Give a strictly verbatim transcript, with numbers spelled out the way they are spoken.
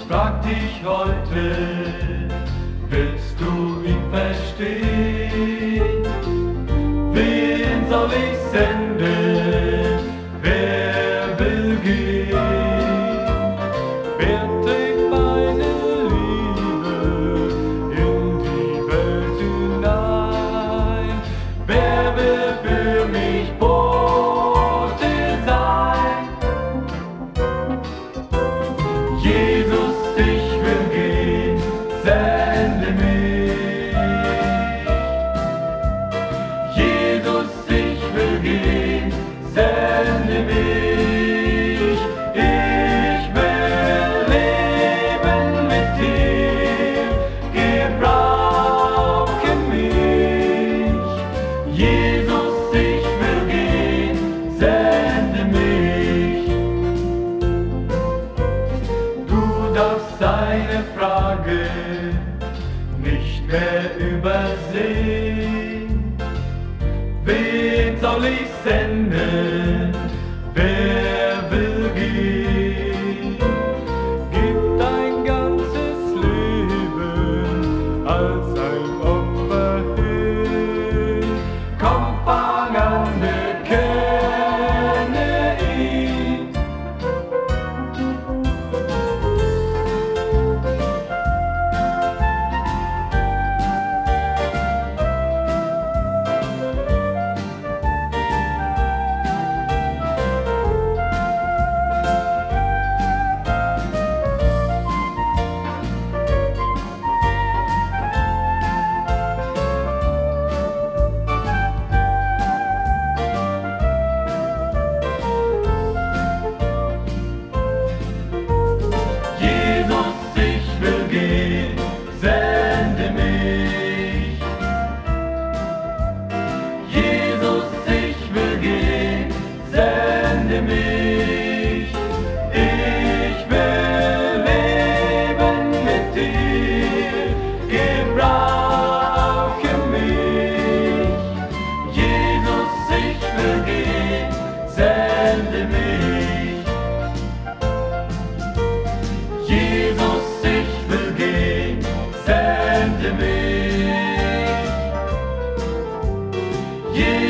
frag dich heute, willst du ihn verstehen? Wen soll ich senden? Wer will gehen? Wer trägt meine Liebe in die Welt hinein? Wer will für mich Bote sein? Jesus, ich will gehen, sende mich. Jesus, ich will gehen, sende mich. Ich will leben mit dir, gebrauche mich. Jesus, ich will gehen, sende mich. Du darfst deine Frage nicht mehr übersehen. Wen soll ich senden? Wer will gehen? Gib dein ganzes Leben als ein Opfer hin. Komm, fang an, bekenne ihn. Jesus, ich will gehen, sende mich. Jesus, ich will gehen, sende mich. Ich will leben mit dir, gebrauche mich. Jesus, ich will gehen, sende mich. Jesus, ich will gehen, sende mich. Jesus